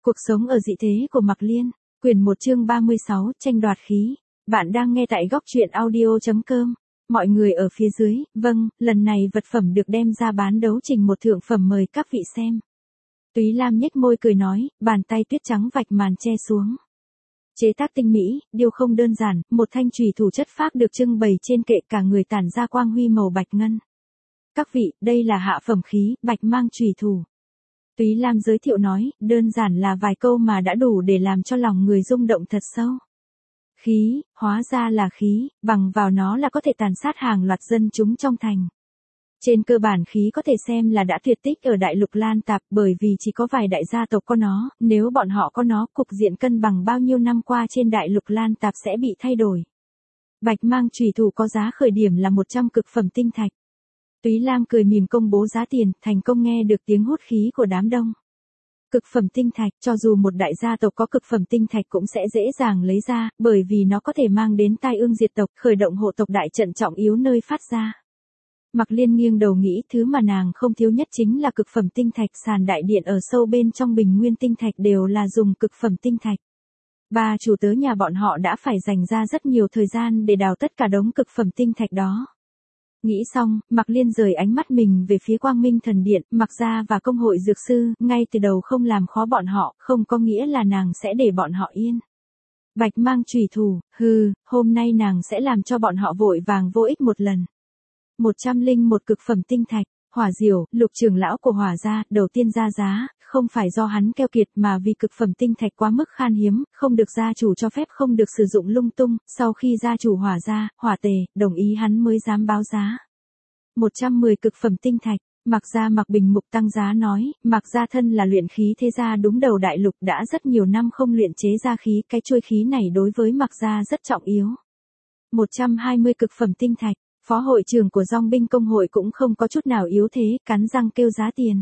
Cuộc sống ở dị thế của Mạc Liên, quyển 1 chương 36, tranh đoạt khí. Bạn đang nghe tại góc truyện audio.com. Mọi người ở phía dưới, vâng, lần này vật phẩm được đem ra bán đấu trình một thượng phẩm mời các vị xem. Túy Lam nhếch môi cười nói, bàn tay tuyết trắng vạch màn che xuống. Chế tác tinh mỹ, điều không đơn giản, một thanh chùy thủ chất phác được trưng bày trên kệ, cả người tản ra quang huy màu bạch ngân. Các vị, đây là hạ phẩm khí, bạch mang chùy thủ. Túy Lam giới thiệu nói, đơn giản là vài câu mà đã đủ để làm cho lòng người rung động thật sâu. Khí, hóa ra là khí, bằng vào nó là có thể tàn sát hàng loạt dân chúng trong thành. Trên cơ bản khí có thể xem là đã tuyệt tích ở đại lục Lan Tạp, bởi vì chỉ có vài đại gia tộc có nó, nếu bọn họ có nó, cục diện cân bằng bao nhiêu năm qua trên đại lục Lan Tạp sẽ bị thay đổi. Bạch mang chùy thủ có giá khởi điểm là 100 cực phẩm tinh thạch. Túy Lam cười mỉm công bố giá tiền, thành công nghe được tiếng hút khí của đám đông. Cực phẩm tinh thạch, cho dù một đại gia tộc có cực phẩm tinh thạch cũng sẽ dễ dàng lấy ra, bởi vì nó có thể mang đến tai ương diệt tộc, khởi động hộ tộc đại trận trọng yếu nơi phát ra. Mạc Liên nghiêng đầu nghĩ, thứ mà nàng không thiếu nhất chính là cực phẩm tinh thạch. Sàn đại điện ở sâu bên trong bình nguyên tinh thạch đều là dùng cực phẩm tinh thạch. Ba chủ tớ nhà bọn họ đã phải dành ra rất nhiều thời gian để đào tất cả đống cực phẩm tinh thạch đó. Nghĩ xong, Mạc Liên rời ánh mắt mình về phía Quang Minh Thần Điện, Mạc gia và công hội dược sư, ngay từ đầu không làm khó bọn họ, không có nghĩa là nàng sẽ để bọn họ yên. Bạch mang chùy thủ, hôm nay nàng sẽ làm cho bọn họ vội vàng vô ích một lần. 101 cực phẩm tinh thạch, Hỏa Diểu, Lục trưởng lão của Hỏa gia, đầu tiên ra giá, không phải do hắn keo kiệt mà vì cực phẩm tinh thạch quá mức khan hiếm, không được gia chủ cho phép, không được sử dụng lung tung, sau khi gia chủ Hỏa gia, Hỏa Tề, đồng ý hắn mới dám báo giá. 110 cực phẩm tinh thạch, Mạc gia Mạc Bình Mục tăng giá nói, Mạc gia thân là luyện khí thế gia đúng đầu đại lục, đã rất nhiều năm không luyện chế ra khí, cái chuôi khí này đối với Mạc gia rất trọng yếu. 120 cực phẩm tinh thạch. Phó hội trưởng của dòng binh công hội cũng không có chút nào yếu thế, cắn răng kêu giá tiền.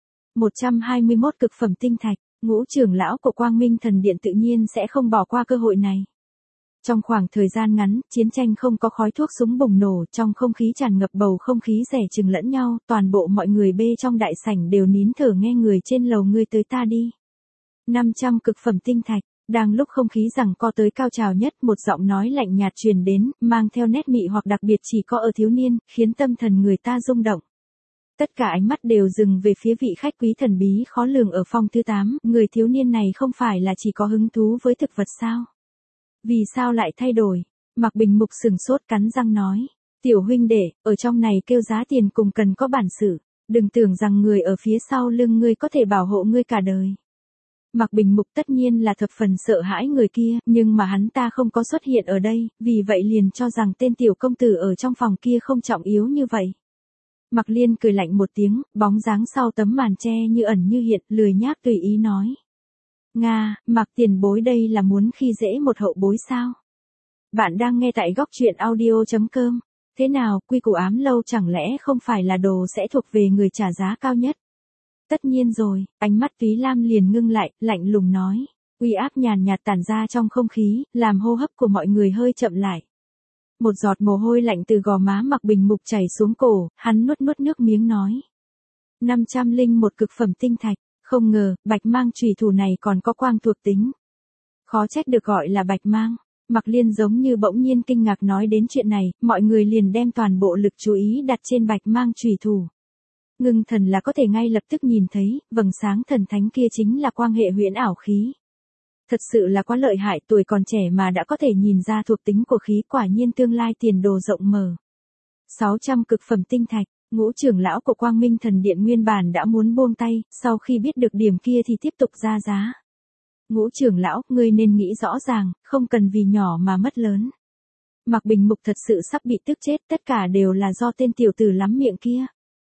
121 cực phẩm tinh thạch, Ngũ trưởng lão của Quang Minh Thần Điện tự nhiên sẽ không bỏ qua cơ hội này. Trong khoảng thời gian ngắn, chiến tranh không có khói thuốc súng bùng nổ, trong không khí tràn ngập bầu không khí rẻ chừng lẫn nhau, toàn bộ mọi người bê trong đại sảnh đều nín thở nghe người trên lầu ngươi tới ta đi. 500 cực phẩm tinh thạch. Đang lúc không khí rằng co tới cao trào nhất, một giọng nói lạnh nhạt truyền đến, mang theo nét mị hoặc đặc biệt chỉ có ở thiếu niên, khiến tâm thần người ta rung động. Tất cả ánh mắt đều dừng về phía vị khách quý thần bí khó lường ở phòng thứ 8, người thiếu niên này không phải là chỉ có hứng thú với thực vật sao? Vì sao lại thay đổi? Mạc Bình Mục sừng sốt cắn răng nói, tiểu huynh đệ, ở trong này kêu giá tiền cùng cần có bản sự, đừng tưởng rằng người ở phía sau lưng ngươi có thể bảo hộ ngươi cả đời. Mạc Bình Mục tất nhiên là thập phần sợ hãi người kia, nhưng mà hắn ta không có xuất hiện ở đây, vì vậy liền cho rằng tên tiểu công tử ở trong phòng kia không trọng yếu như vậy. Mạc Liên cười lạnh một tiếng, bóng dáng sau tấm màn che như ẩn như hiện, lười nhác tùy ý nói. Nga, Mạc tiền bối đây là muốn khi dễ một hậu bối sao? Bạn đang nghe tại góc truyện audio.com. Thế nào, quy củ ám lâu chẳng lẽ không phải là đồ sẽ thuộc về người trả giá cao nhất? Tất nhiên rồi, ánh mắt Túy Lam liền ngưng lại, lạnh lùng nói. Uy áp nhàn nhạt tản ra trong không khí, làm hô hấp của mọi người hơi chậm lại. Một giọt mồ hôi lạnh từ gò má Mạc Bình Mục chảy xuống cổ, hắn nuốt nước miếng nói. 501 cực phẩm tinh thạch, không ngờ, bạch mang chùy thủ này còn có quang thuộc tính. Khó trách được gọi là bạch mang. Mạc Liên giống như bỗng nhiên kinh ngạc nói đến chuyện này, mọi người liền đem toàn bộ lực chú ý đặt trên bạch mang chùy thủ. Ngưng thần là có thể ngay lập tức nhìn thấy, vầng sáng thần thánh kia chính là quang hệ huyễn ảo khí. Thật sự là quá lợi hại, tuổi còn trẻ mà đã có thể nhìn ra thuộc tính của khí, quả nhiên tương lai tiền đồ rộng mở. 600 cực phẩm tinh thạch, Ngũ trưởng lão của Quang Minh Thần Điện nguyên bản đã muốn buông tay, sau khi biết được điểm kia thì tiếp tục ra giá. Ngũ trưởng lão, ngươi nên nghĩ rõ ràng, không cần vì nhỏ mà mất lớn. Mạc Bình Mục thật sự sắp bị tức chết, tất cả đều là do tên tiểu tử lắm miệng kia.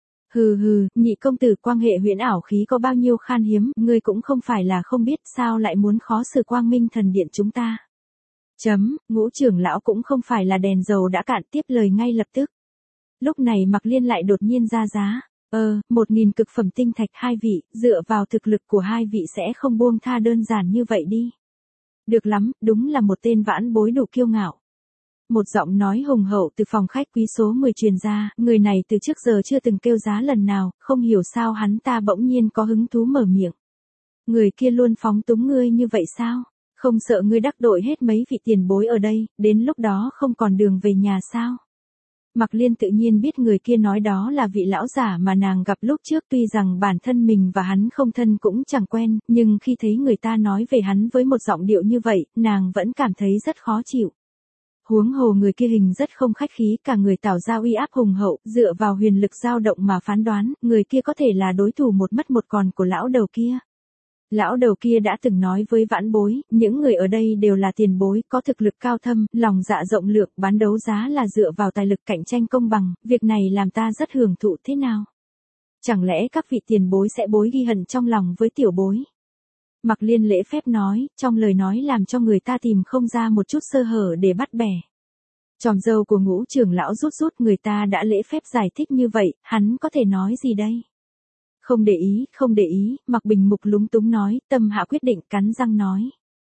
Nhị công tử, quang hệ huyễn ảo khí có bao nhiêu khan hiếm, ngươi cũng không phải là không biết, sao lại muốn khó xử Quang Minh Thần Điện chúng ta. Ngũ trưởng lão cũng không phải là đèn dầu đã cạn, tiếp lời ngay lập tức. Lúc này Mạc Liên lại đột nhiên ra giá. 1000 cực phẩm tinh thạch, hai vị, dựa vào thực lực của hai vị sẽ không buông tha đơn giản như vậy đi. Được lắm, đúng là một tên vãn bối đủ kiêu ngạo. Một giọng nói hùng hậu từ phòng khách quý số 10 truyền ra, người này từ trước giờ chưa từng kêu giá lần nào, không hiểu sao hắn ta bỗng nhiên có hứng thú mở miệng. Người kia luôn phóng túng ngươi như vậy sao? Không sợ ngươi đắc tội hết mấy vị tiền bối ở đây, đến lúc đó không còn đường về nhà sao? Mạc Liên tự nhiên biết người kia nói đó là vị lão giả mà nàng gặp lúc trước, tuy rằng bản thân mình và hắn không thân cũng chẳng quen, nhưng khi thấy người ta nói về hắn với một giọng điệu như vậy, nàng vẫn cảm thấy rất khó chịu. Huống hồ người kia hình rất không khách khí, cả người tỏ ra uy áp hùng hậu, dựa vào huyền lực dao động mà phán đoán, người kia có thể là đối thủ một mất một còn của lão đầu kia. Lão đầu kia đã từng nói với vãn bối, những người ở đây đều là tiền bối, có thực lực cao thâm, lòng dạ rộng lượng, bán đấu giá là dựa vào tài lực cạnh tranh công bằng, việc này làm ta rất hưởng thụ thế nào? Chẳng lẽ các vị tiền bối sẽ bối ghi hận trong lòng với tiểu bối? Mạc Liên lễ phép nói, trong lời nói làm cho người ta tìm không ra một chút sơ hở để bắt bẻ. Tròm dâu của Ngũ trưởng lão rút rút, người ta đã lễ phép giải thích như vậy, hắn có thể nói gì đây? Không để ý, Mạc Bình Mục lúng túng nói, tâm hạ quyết định, cắn răng nói.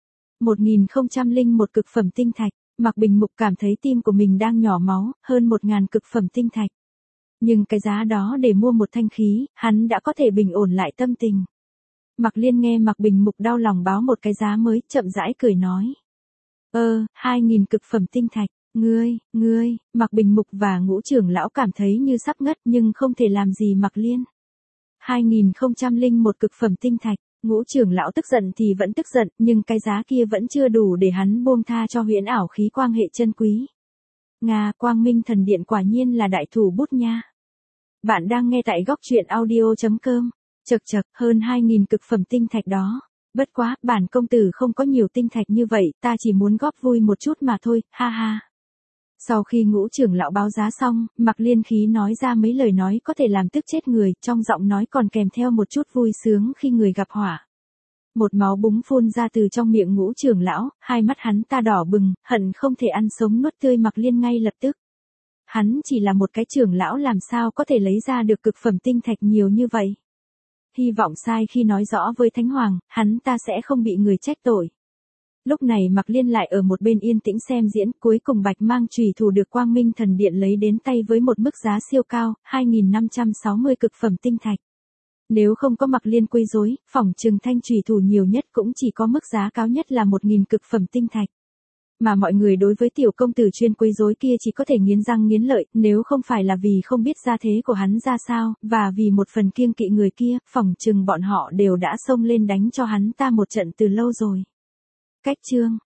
1001 cực phẩm tinh thạch, Mạc Bình Mục cảm thấy tim của mình đang nhỏ máu, hơn 1000 cực phẩm tinh thạch. Nhưng cái giá đó để mua một thanh khí, hắn đã có thể bình ổn lại tâm tình. Mạc Liên nghe Mạc Bình Mục đau lòng báo một cái giá mới, chậm rãi cười nói. 2000 cực phẩm tinh thạch, ngươi, Mạc Bình Mục và Ngũ trưởng lão cảm thấy như sắp ngất nhưng không thể làm gì Mạc Liên. 2001 cực phẩm tinh thạch, Ngũ trưởng lão tức giận thì vẫn tức giận, nhưng cái giá kia vẫn chưa đủ để hắn buông tha cho huyễn ảo khí quang hệ chân quý. Nga, Quang Minh Thần Điện quả nhiên là đại thủ bút nha. Bạn đang nghe tại góc truyện audio.com. Chậc, hơn 2000 cực phẩm tinh thạch đó. Bất quá, bản công tử không có nhiều tinh thạch như vậy, ta chỉ muốn góp vui một chút mà thôi, ha ha. Sau khi Ngũ trưởng lão báo giá xong, Mạc Liên khí nói ra mấy lời nói có thể làm tức chết người, trong giọng nói còn kèm theo một chút vui sướng khi người gặp họa. Một máu búng phun ra từ trong miệng Ngũ trưởng lão, hai mắt hắn ta đỏ bừng, hận không thể ăn sống nuốt tươi Mạc Liên ngay lập tức. Hắn chỉ là một cái trưởng lão làm sao có thể lấy ra được cực phẩm tinh thạch nhiều như vậy. Hy vọng sai khi nói rõ với Thánh Hoàng, hắn ta sẽ không bị người trách tội. Lúc này Mạc Liên lại ở một bên yên tĩnh xem diễn, cuối cùng Bạch Mang chùy thủ được Quang Minh Thần Điện lấy đến tay với một mức giá siêu cao, 2560 cực phẩm tinh thạch. Nếu không có Mạc Liên quấy rối, phỏng chừng thanh chùy thủ nhiều nhất cũng chỉ có mức giá cao nhất là 1000 cực phẩm tinh thạch. Mà mọi người đối với tiểu công tử chuyên quấy rối kia chỉ có thể nghiến răng nghiến lợi, nếu không phải là vì không biết gia thế của hắn ra sao, và vì một phần kiêng kỵ người kia, phỏng chừng bọn họ đều đã xông lên đánh cho hắn ta một trận từ lâu rồi. Cách chương